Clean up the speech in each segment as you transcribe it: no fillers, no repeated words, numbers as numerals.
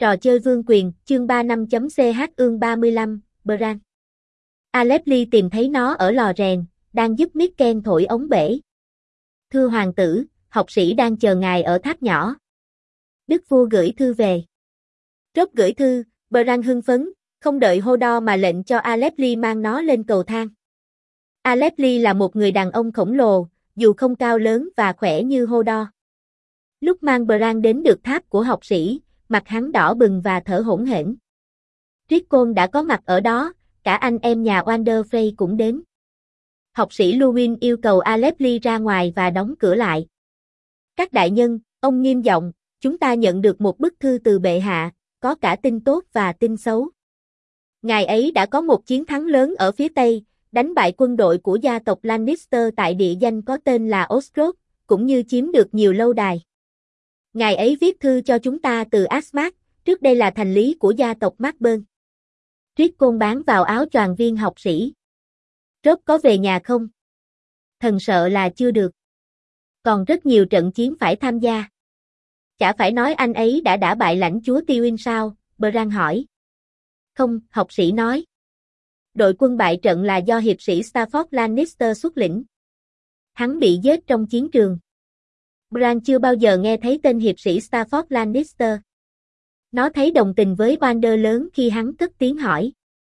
Trò chơi vương quyền, chương 35.ch ương 35, Bran. Aleph tìm thấy nó ở lò rèn, đang giúp Mikken thổi ống bể. Thưa hoàng tử, học sĩ đang chờ ngài ở tháp nhỏ. Đức vua gửi thư về. Robb gửi thư, Bran hưng phấn, không đợi Hodor mà lệnh cho Aleph mang nó lên cầu thang. Aleph là một người đàn ông khổng lồ, dù không cao lớn và khỏe như Hodor. Lúc mang Bran đến được tháp của học sĩ, mặt hắn đỏ bừng và thở hổn hển. Rickon đã có mặt ở đó, cả anh em nhà Wander Frey cũng đến. Học sĩ Luwin yêu cầu Aleph ra ngoài và đóng cửa lại. Các đại nhân, ông nghiêm giọng, chúng ta nhận được một bức thư từ bệ hạ, có cả tin tốt và tin xấu. Ngài ấy đã có một chiến thắng lớn ở phía Tây, đánh bại quân đội của gia tộc Lannister tại địa danh có tên là Ostroth, cũng như chiếm được nhiều lâu đài. Ngài ấy viết thư cho chúng ta từ Asmat, trước đây là thành lý của gia tộc Markburn. Rickon bám vào áo choàng viên học sĩ. Robb có về nhà không? Thần sợ là chưa được. Còn rất nhiều trận chiến phải tham gia. Chả phải nói anh ấy đã đả bại lãnh chúa Tywin sao? Bran hỏi. Không, học sĩ nói. Đội quân bại trận là do hiệp sĩ Stafford Lannister xuất lĩnh. Hắn bị giết trong chiến trường. Bran chưa bao giờ nghe thấy tên hiệp sĩ Stafford Lannister. Nó thấy đồng tình với Wander lớn khi hắn cất tiếng hỏi.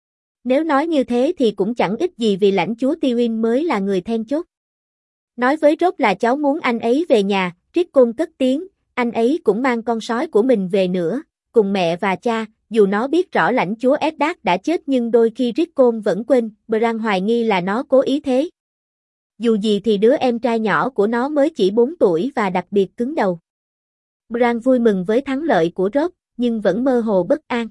Nếu nói như thế thì cũng chẳng ích gì vì lãnh chúa Tywin mới là người then chốt. Nói với Robb là cháu muốn anh ấy về nhà, Rickon cất tiếng, anh ấy cũng mang con sói của mình về nữa, cùng mẹ và cha, dù nó biết rõ lãnh chúa Eddard đã chết nhưng đôi khi Rickon vẫn quên, Bran hoài nghi là nó cố ý thế. Dù gì thì đứa em trai nhỏ của nó mới chỉ 4 tuổi và đặc biệt cứng đầu. Bran vui mừng với thắng lợi của Robb, nhưng vẫn mơ hồ bất an.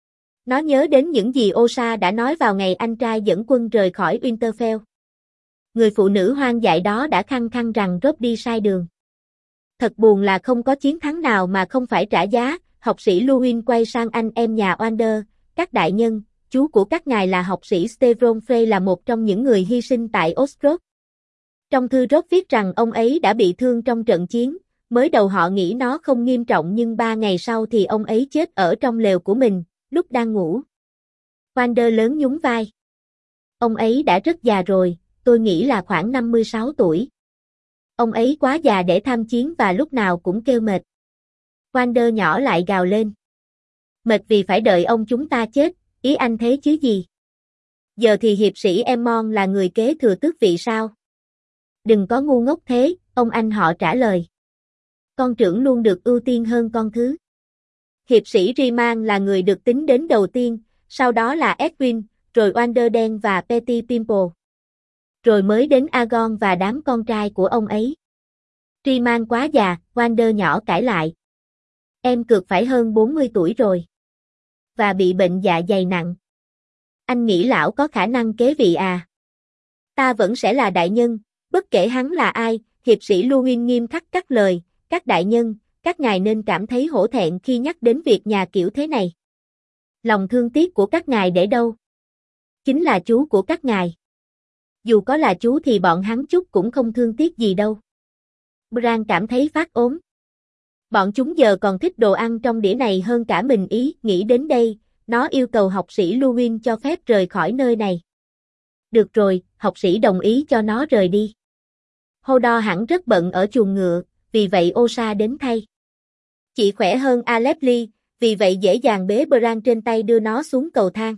Nó nhớ đến những gì Osha đã nói vào ngày anh trai dẫn quân rời khỏi Winterfell. Người phụ nữ hoang dại đó đã khăng khăng rằng Robb đi sai đường. Thật buồn là không có chiến thắng nào mà không phải trả giá, học sĩ Luwin quay sang anh em nhà Wander, các đại nhân, chú của các ngài là học sĩ Stevron Frey là một trong những người hy sinh tại Ostroth. Trong thư Robb viết rằng ông ấy đã bị thương trong trận chiến, mới đầu họ nghĩ nó không nghiêm trọng nhưng 3 ngày sau thì ông ấy chết ở trong lều của mình, lúc đang ngủ. Wander lớn nhún vai. Ông ấy đã rất già rồi, tôi nghĩ là khoảng 56 tuổi. Ông ấy quá già để tham chiến và lúc nào cũng kêu mệt. Wander nhỏ lại gào lên. Mệt vì phải đợi ông chúng ta chết, ý anh thế chứ gì? Giờ thì hiệp sĩ Aemon là người kế thừa tước vị sao? Đừng có ngu ngốc thế, ông anh họ trả lời. Con trưởng luôn được ưu tiên hơn con thứ. Hiệp sĩ Riman là người được tính đến đầu tiên, sau đó là Edwin, rồi Wander đen và Petty Pimple. Rồi mới đến Aegon và đám con trai của ông ấy. Riman quá già, Wander nhỏ cãi lại. Em cược phải hơn 40 tuổi rồi. Và bị bệnh dạ dày nặng. Anh nghĩ lão có khả năng kế vị à? Ta vẫn sẽ là đại nhân, bất kể hắn là ai, hiệp sĩ Luwin nghiêm khắc cắt lời, các đại nhân, các ngài nên cảm thấy hổ thẹn khi nhắc đến việc nhà kiểu thế này. Lòng thương tiếc của các ngài để đâu? Chính là chú của các ngài. Dù có là chú thì bọn hắn chút cũng không thương tiếc gì đâu. Bran cảm thấy phát ốm. Bọn chúng giờ còn thích đồ ăn trong đĩa này hơn cả mình ý, nghĩ đến đây, nó yêu cầu học sĩ Luwin cho phép rời khỏi nơi này. Được rồi, học sĩ đồng ý cho nó rời đi. Hodor hẳn rất bận ở chuồng ngựa, vì vậy Osha đến thay. Chị khỏe hơn Aleph, vì vậy dễ dàng bế Bran trên tay đưa nó xuống cầu thang.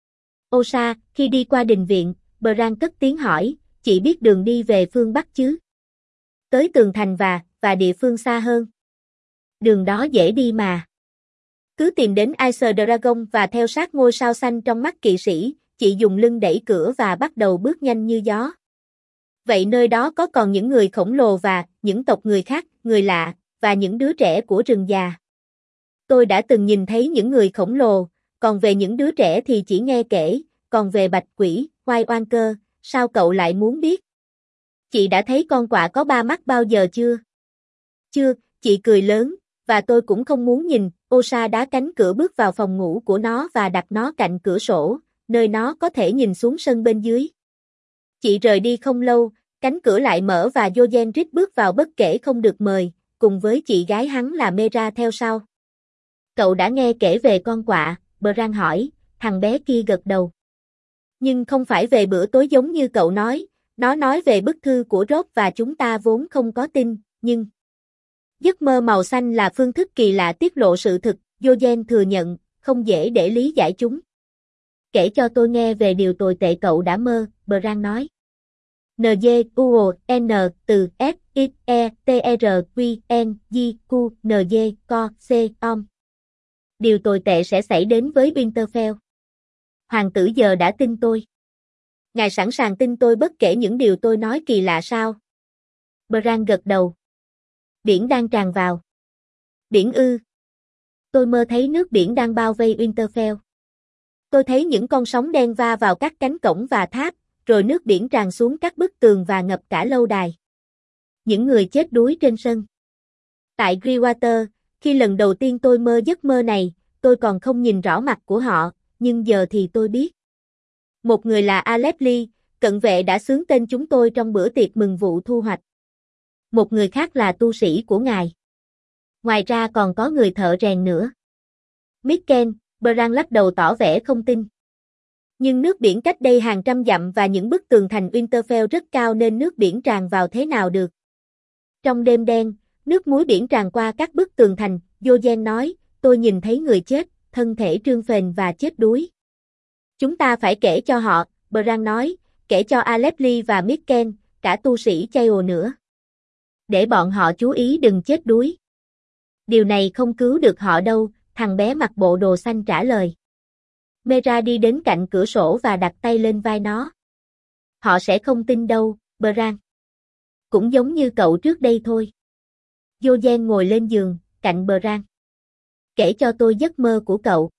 Osha, khi đi qua đình viện, Bran cất tiếng hỏi, chị biết đường đi về phương Bắc chứ? Tới tường thành và địa phương xa hơn. Đường đó dễ đi mà. Cứ tìm đến Ice Dragon và theo sát ngôi sao xanh trong mắt kỵ sĩ, chị dùng lưng đẩy cửa và bắt đầu bước nhanh như gió. Vậy nơi đó có còn những người khổng lồ và những tộc người khác, người lạ, và những đứa trẻ của rừng già. Tôi đã từng nhìn thấy những người khổng lồ, còn về những đứa trẻ thì chỉ nghe kể, còn về bạch quỷ, White Walker, sao cậu lại muốn biết? Chị đã thấy con quạ có 3 mắt bao giờ chưa? Chưa, chị cười lớn, và tôi cũng không muốn nhìn. Osha đá cánh cửa bước vào phòng ngủ của nó và đặt nó cạnh cửa sổ, nơi nó có thể nhìn xuống sân bên dưới. Chị rời đi không lâu, cánh cửa lại mở và Yojenrit bước vào bất kể không được mời, cùng với chị gái hắn là Mera theo sau. Cậu đã nghe kể về con quạ, Bran hỏi, thằng bé kia gật đầu. Nhưng không phải về bữa tối giống như cậu nói, nó nói về bức thư của Rob và chúng ta vốn không có tin, nhưng... Giấc mơ màu xanh là phương thức kỳ lạ tiết lộ sự thực, Jojen thừa nhận, không dễ để lý giải chúng. Kể cho tôi nghe về điều tồi tệ cậu đã mơ, Bran nói. N-G-U-O-N từ S-I-T-E-R-Q-N-G-Q-N-G-Co-C-O-M. Điều tồi tệ sẽ xảy đến với Winterfell. Hoàng tử giờ đã tin tôi. Ngài sẵn sàng tin tôi bất kể những điều tôi nói kỳ lạ sao? Bran gật đầu. Biển đang tràn vào. Biển ư? Tôi mơ thấy nước biển đang bao vây Winterfell. Tôi thấy những con sóng đen va vào các cánh cổng và tháp, rồi nước biển tràn xuống các bức tường và ngập cả lâu đài. Những người chết đuối trên sân. Tại Greywater, khi lần đầu tiên tôi mơ giấc mơ này, tôi còn không nhìn rõ mặt của họ, nhưng giờ thì tôi biết. Một người là Aleph-Lee, cận vệ đã xướng tên chúng tôi trong bữa tiệc mừng vụ thu hoạch. Một người khác là tu sĩ của ngài. Ngoài ra còn có người thợ rèn nữa. Mikken, Bran lắc đầu tỏ vẻ không tin. Nhưng nước biển cách đây hàng trăm dặm và những bức tường thành Winterfell rất cao nên nước biển tràn vào thế nào được. Trong đêm đen, nước muối biển tràn qua các bức tường thành, Jojen nói, tôi nhìn thấy người chết, thân thể trương phền và chết đuối. Chúng ta phải kể cho họ, Bran nói, kể cho Aleph-Lee và Mikken, cả tu sĩ Chaol nữa. Để bọn họ chú ý đừng chết đuối. Điều này không cứu được họ đâu, thằng bé mặc bộ đồ xanh trả lời. Mera đi đến cạnh cửa sổ và đặt tay lên vai nó. Họ sẽ không tin đâu, Bran. Cũng giống như cậu trước đây thôi. Jojen ngồi lên giường, cạnh Bran. Kể cho tôi giấc mơ của cậu.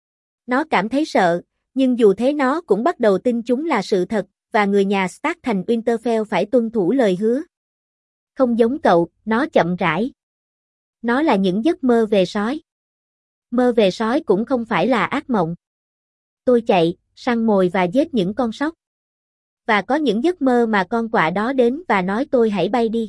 Nó cảm thấy sợ, nhưng dù thế nó cũng bắt đầu tin chúng là sự thật, và người nhà Stark thành Winterfell phải tuân thủ lời hứa. Không giống cậu, nó chậm rãi. Nó là những giấc mơ về sói. Mơ về sói cũng không phải là ác mộng. Tôi chạy, săn mồi và giết những con sóc. Và có những giấc mơ mà con quạ đó đến và nói tôi hãy bay đi.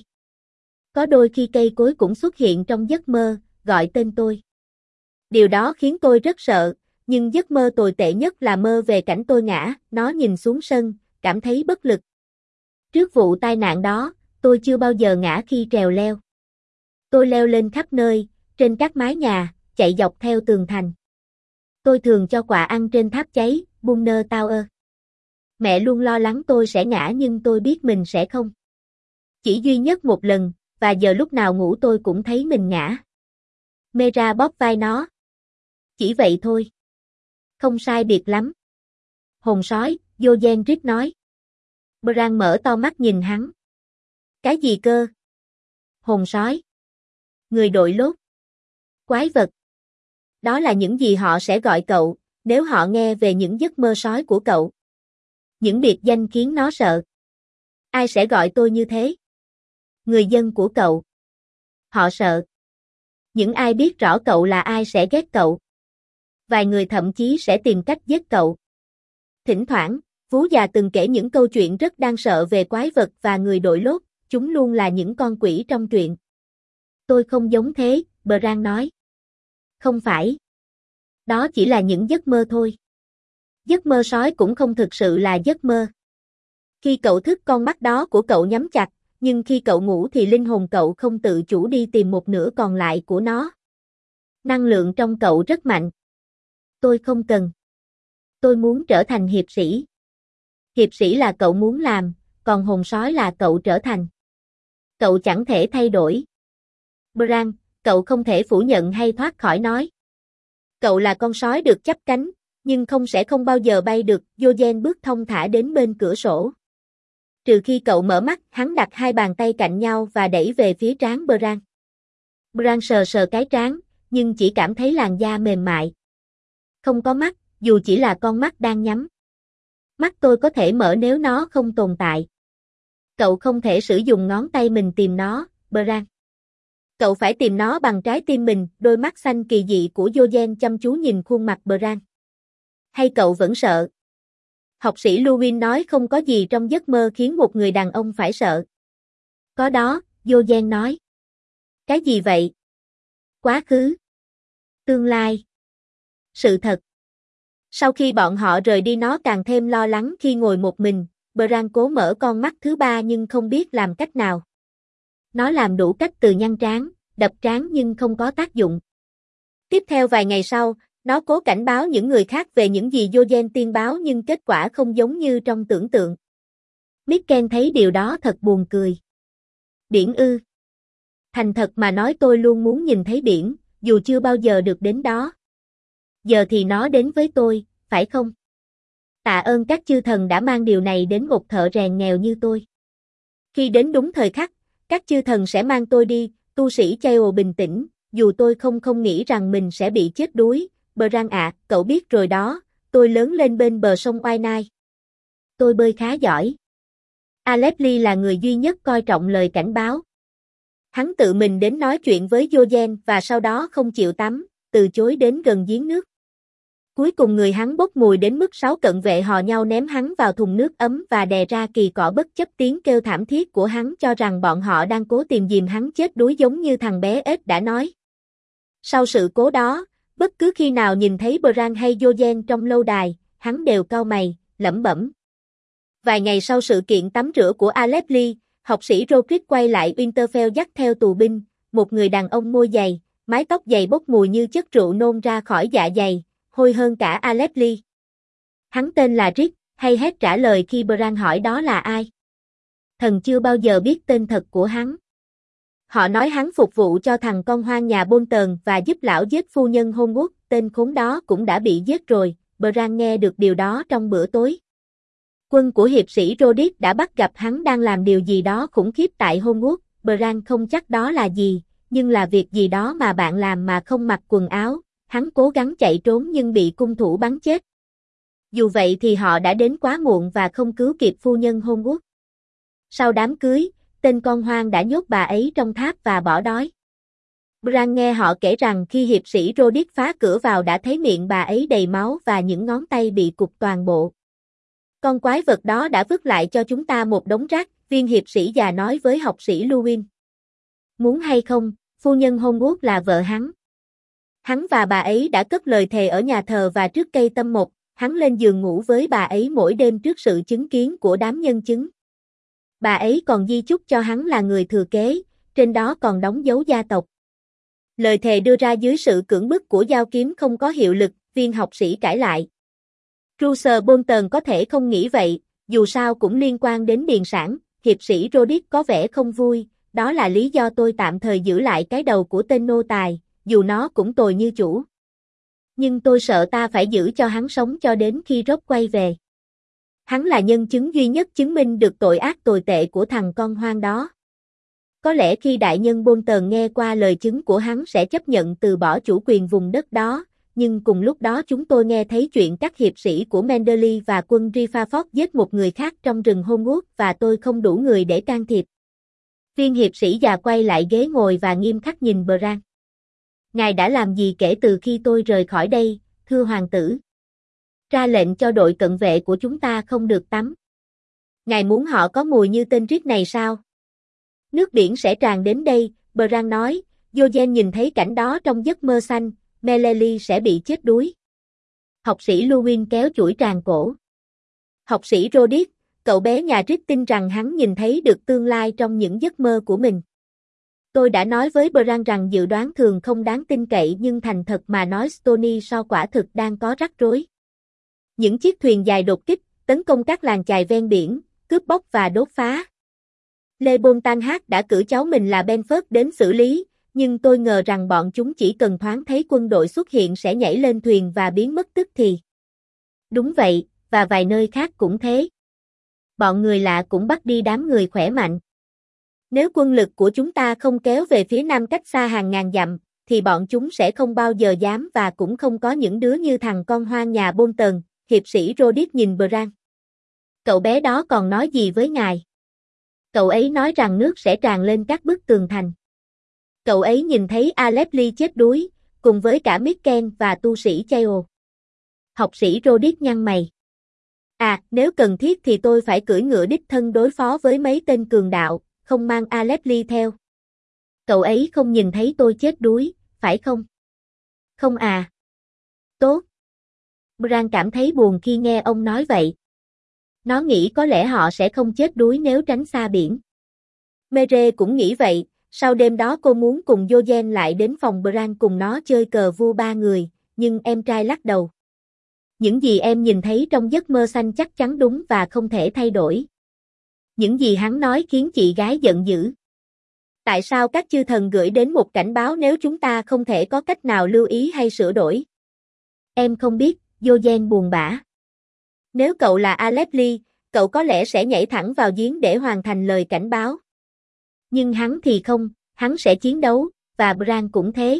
Có đôi khi cây cối cũng xuất hiện trong giấc mơ, gọi tên tôi. Điều đó khiến tôi rất sợ, nhưng giấc mơ tồi tệ nhất là mơ về cảnh tôi ngã, nó nhìn xuống sân, cảm thấy bất lực. Trước vụ tai nạn đó, tôi chưa bao giờ ngã khi trèo leo. Tôi leo lên khắp nơi, trên các mái nhà, chạy dọc theo tường thành. Tôi thường cho quạ ăn trên tháp cháy, Bunner Tower. Mẹ luôn lo lắng tôi sẽ ngã nhưng tôi biết mình sẽ không. Chỉ duy nhất một lần, và giờ lúc nào ngủ tôi cũng thấy mình ngã. Mera bóp vai nó. Chỉ vậy thôi. Không sai biệt lắm. Hồn sói, Jojen Rít nói. Bran mở to mắt nhìn hắn. Cái gì cơ? Hồn sói. Người đội lốt. Quái vật. Đó là những gì họ sẽ gọi cậu, nếu họ nghe về những giấc mơ sói của cậu. Những biệt danh khiến nó sợ. Ai sẽ gọi tôi như thế? Người dân của cậu. Họ sợ. Những ai biết rõ cậu là ai sẽ ghét cậu. Vài người thậm chí sẽ tìm cách giết cậu. Thỉnh thoảng, Vú già từng kể những câu chuyện rất đáng sợ về quái vật và người đội lốt, chúng luôn là những con quỷ trong truyện. Tôi không giống thế, Bran nói. Không phải. Đó chỉ là những giấc mơ thôi. Giấc mơ sói cũng không thực sự là giấc mơ. Khi cậu thức con mắt đó của cậu nhắm chặt, nhưng khi cậu ngủ thì linh hồn cậu không tự chủ đi tìm một nửa còn lại của nó. Năng lượng trong cậu rất mạnh. Tôi không cần. Tôi muốn trở thành hiệp sĩ. Hiệp sĩ là cậu muốn làm, còn hồn sói là cậu trở thành. Cậu chẳng thể thay đổi. Bran, cậu không thể phủ nhận hay thoát khỏi nói. Cậu là con sói được chắp cánh, nhưng sẽ không bao giờ bay được, Jojen bước thong thả đến bên cửa sổ. Trừ khi cậu mở mắt, hắn đặt hai bàn tay cạnh nhau và đẩy về phía trán Bran. Bran sờ sờ cái trán, nhưng chỉ cảm thấy làn da mềm mại. Không có mắt, dù chỉ là con mắt đang nhắm. Mắt tôi có thể mở nếu nó không tồn tại. Cậu không thể sử dụng ngón tay mình tìm nó, Bran. Cậu phải tìm nó bằng trái tim mình, đôi mắt xanh kỳ dị của Jojen chăm chú nhìn khuôn mặt Bran. Hay cậu vẫn sợ? Học sĩ Luwin nói không có gì trong giấc mơ khiến một người đàn ông phải sợ. Có đó, Jojen nói. Cái gì vậy? Quá khứ. Tương lai. Sự thật. Sau khi bọn họ rời đi nó càng thêm lo lắng khi ngồi một mình, Bran cố mở con mắt thứ ba nhưng không biết làm cách nào. Nó làm đủ cách từ nhăn trán, đập trán nhưng không có tác dụng. Tiếp theo vài ngày sau, nó cố cảnh báo những người khác về những gì Yogen tiên báo nhưng kết quả không giống như trong tưởng tượng. Mikken thấy điều đó thật buồn cười. Biển ư? Thành thật mà nói tôi luôn muốn nhìn thấy biển, dù chưa bao giờ được đến đó. Giờ thì nó đến với tôi, phải không? Tạ ơn các chư thần đã mang điều này đến một thợ rèn nghèo như tôi. Khi đến đúng thời khắc, các chư thần sẽ mang tôi đi, tu sĩ Chao bình tĩnh, dù tôi không nghĩ rằng mình sẽ bị chết đuối. Bran ạ, cậu biết rồi đó, tôi lớn lên bên bờ sông Oai Nai. Tôi bơi khá giỏi. Alepli là người duy nhất coi trọng lời cảnh báo. Hắn tự mình đến nói chuyện với Yogen và sau đó không chịu tắm, từ chối đến gần giếng nước. Cuối cùng người hắn bốc mùi đến mức 6 cận vệ hò nhau ném hắn vào thùng nước ấm và đè ra kỳ cỏ bất chấp tiếng kêu thảm thiết của hắn cho rằng bọn họ đang cố tìm dìm hắn chết đuối giống như thằng bé ếch đã nói. Sau sự cố đó, bất cứ khi nào nhìn thấy Bran hay Yogen trong lâu đài, hắn đều cau mày, lẩm bẩm. Vài ngày sau sự kiện tắm rửa của Alepli, học sĩ Roderick quay lại Winterfell dắt theo tù binh, một người đàn ông môi dày, mái tóc dày bốc mùi như chất rượu nôn ra khỏi dạ dày, hôi hơn cả Alepli. Hắn tên là Rick, hay Hét trả lời khi Bran hỏi đó là ai. Thần chưa bao giờ biết tên thật của hắn. Họ nói hắn phục vụ cho thằng con hoang nhà Bolton và giúp lão giết phu nhân Homewood, tên khốn đó cũng đã bị giết rồi. Bran nghe được điều đó trong bữa tối. Quân của hiệp sĩ Roderick đã bắt gặp hắn đang làm điều gì đó khủng khiếp tại Homewood. Bran không chắc đó là gì, nhưng là việc gì đó mà bạn làm mà không mặc quần áo. Hắn cố gắng chạy trốn nhưng bị cung thủ bắn chết. Dù vậy thì họ đã đến quá muộn và không cứu kịp phu nhân Homewood. Sau đám cưới, tên con hoang đã nhốt bà ấy trong tháp và bỏ đói. Bran nghe họ kể rằng khi hiệp sĩ Roderick phá cửa vào đã thấy miệng bà ấy đầy máu và những ngón tay bị cụt toàn bộ. Con quái vật đó đã vứt lại cho chúng ta một đống rác, viên hiệp sĩ già nói với học sĩ Luwin. Muốn hay không, phu nhân Homewood là vợ hắn. Hắn và bà ấy đã cất lời thề ở nhà thờ và trước cây tâm mộc, hắn lên giường ngủ với bà ấy mỗi đêm trước sự chứng kiến của đám nhân chứng. Bà ấy còn di chúc cho hắn là người thừa kế, trên đó còn đóng dấu gia tộc. Lời thề đưa ra dưới sự cưỡng bức của dao kiếm không có hiệu lực, viên học sĩ cãi lại. Roose Bolton có thể không nghĩ vậy, dù sao cũng liên quan đến điền sản, hiệp sĩ Roderick có vẻ không vui, đó là lý do tôi tạm thời giữ lại cái đầu của tên nô tài, dù nó cũng tồi như chủ. Nhưng tôi sợ ta phải giữ cho hắn sống cho đến khi Robb quay về. Hắn là nhân chứng duy nhất chứng minh được tội ác tồi tệ của thằng con hoang đó. Có lẽ khi đại nhân Bolton nghe qua lời chứng của hắn sẽ chấp nhận từ bỏ chủ quyền vùng đất đó, nhưng cùng lúc đó chúng tôi nghe thấy chuyện các hiệp sĩ của Manderley và quân Riverford giết một người khác trong rừng Homewood và tôi không đủ người để can thiệp. Viên hiệp sĩ già quay lại ghế ngồi và nghiêm khắc nhìn Bran. Ngài đã làm gì kể từ khi tôi rời khỏi đây, thưa hoàng tử? Ra lệnh cho đội cận vệ của chúng ta không được tắm. Ngài muốn họ có mùi như tên Rick này sao? Nước biển sẽ tràn đến đây, Bran nói, Yogen nhìn thấy cảnh đó trong giấc mơ xanh, Meleli sẽ bị chết đuối. Học sĩ Luwin kéo chuỗi tràng cổ. Học sĩ Roderick, cậu bé nhà Rick tin rằng hắn nhìn thấy được tương lai trong những giấc mơ của mình. Tôi đã nói với Bran rằng dự đoán thường không đáng tin cậy nhưng thành thật mà nói Stony so quả thực đang có rắc rối. Những chiếc thuyền dài đột kích, tấn công các làng chài ven biển, cướp bóc và đốt phá. Lê Bôn Tan Hát đã cử cháu mình là Benford đến xử lý, nhưng tôi ngờ rằng bọn chúng chỉ cần thoáng thấy quân đội xuất hiện sẽ nhảy lên thuyền và biến mất tức thì. Đúng vậy, và vài nơi khác cũng thế. Bọn người lạ cũng bắt đi đám người khỏe mạnh. Nếu quân lực của chúng ta không kéo về phía nam cách xa hàng ngàn dặm, thì bọn chúng sẽ không bao giờ dám và cũng không có những đứa như thằng con hoang nhà Bolton, hiệp sĩ Roderick nhìn Bran. Cậu bé đó còn nói gì với ngài? Cậu ấy nói rằng nước sẽ tràn lên các bức tường thành. Cậu ấy nhìn thấy Alepli chết đuối, cùng với cả Mikken và tu sĩ Chao. Học sĩ Roderick nhăn mày. À, nếu cần thiết thì tôi phải cưỡi ngựa đích thân đối phó với mấy tên cường đạo, không mang Alepli theo. Cậu ấy không nhìn thấy tôi chết đuối, phải không? Không à. Tốt. Bran cảm thấy buồn khi nghe ông nói vậy. Nó nghĩ có lẽ họ sẽ không chết đuối nếu tránh xa biển. Mere cũng nghĩ vậy, sau đêm đó cô muốn cùng Jojen lại đến phòng Bran cùng nó chơi cờ vua ba người, nhưng em trai lắc đầu. Những gì em nhìn thấy trong giấc mơ xanh chắc chắn đúng và không thể thay đổi. Những gì hắn nói khiến chị gái giận dữ. Tại sao các chư thần gửi đến một cảnh báo nếu chúng ta không thể có cách nào lưu ý hay sửa đổi? Em không biết, Jojen buồn bã. Nếu cậu là Aleph, cậu có lẽ sẽ nhảy thẳng vào giếng để hoàn thành lời cảnh báo. Nhưng hắn thì không, hắn sẽ chiến đấu, và Bran cũng thế.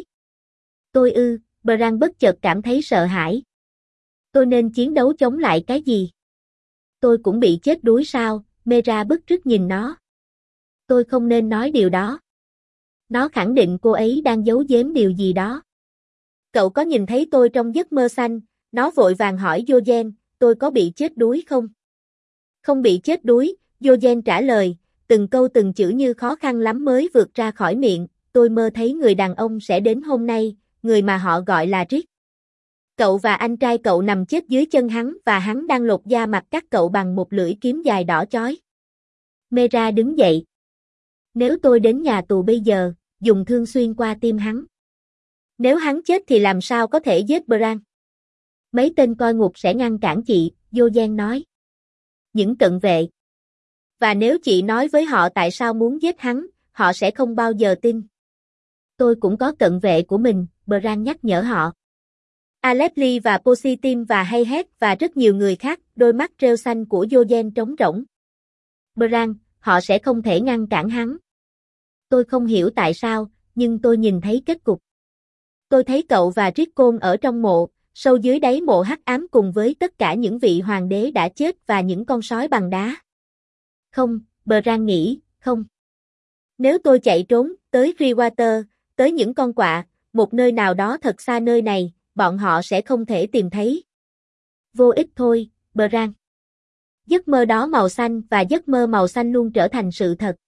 Bran bất chợt cảm thấy sợ hãi. Tôi nên chiến đấu chống lại cái gì? Tôi cũng bị chết đuối sao? Mera bức rứt nhìn nó. Tôi không nên nói điều đó. Nó khẳng định cô ấy đang giấu giếm điều gì đó. Cậu có nhìn thấy tôi trong giấc mơ xanh? Nó vội vàng hỏi Jojen, tôi có bị chết đuối không? Không bị chết đuối, Jojen trả lời, từng câu từng chữ như khó khăn lắm mới vượt ra khỏi miệng, tôi mơ thấy người đàn ông sẽ đến hôm nay, người mà họ gọi là Rick. Cậu và anh trai cậu nằm chết dưới chân hắn và hắn đang lột da mặt cắt cậu bằng một lưỡi kiếm dài đỏ chói. Mera đứng dậy. Nếu tôi đến nhà tù bây giờ, dùng thương xuyên qua tim hắn. Nếu hắn chết thì làm sao có thể giết Bran? Mấy tên coi ngục sẽ ngăn cản chị, Jojen nói. Những cận vệ. Và nếu chị nói với họ tại sao muốn giết hắn, họ sẽ không bao giờ tin. Tôi cũng có cận vệ của mình, Bran nhắc nhở họ. Aleph và Positim và Hayhet và rất nhiều người khác, đôi mắt rêu xanh của Jojen trống rỗng. Bran, họ sẽ không thể ngăn cản hắn. Tôi không hiểu tại sao, nhưng tôi nhìn thấy kết cục. Tôi thấy cậu và Rickon ở trong mộ, sâu dưới đáy mộ hắc ám cùng với tất cả những vị hoàng đế đã chết và những con sói bằng đá. Không, Bran nghĩ, không. Nếu tôi chạy trốn, tới Clearwater, tới những con quạ, một nơi nào đó thật xa nơi này, bọn họ sẽ không thể tìm thấy. Vô ích thôi, Bran. Giấc mơ đó màu xanh và giấc mơ màu xanh luôn trở thành sự thật.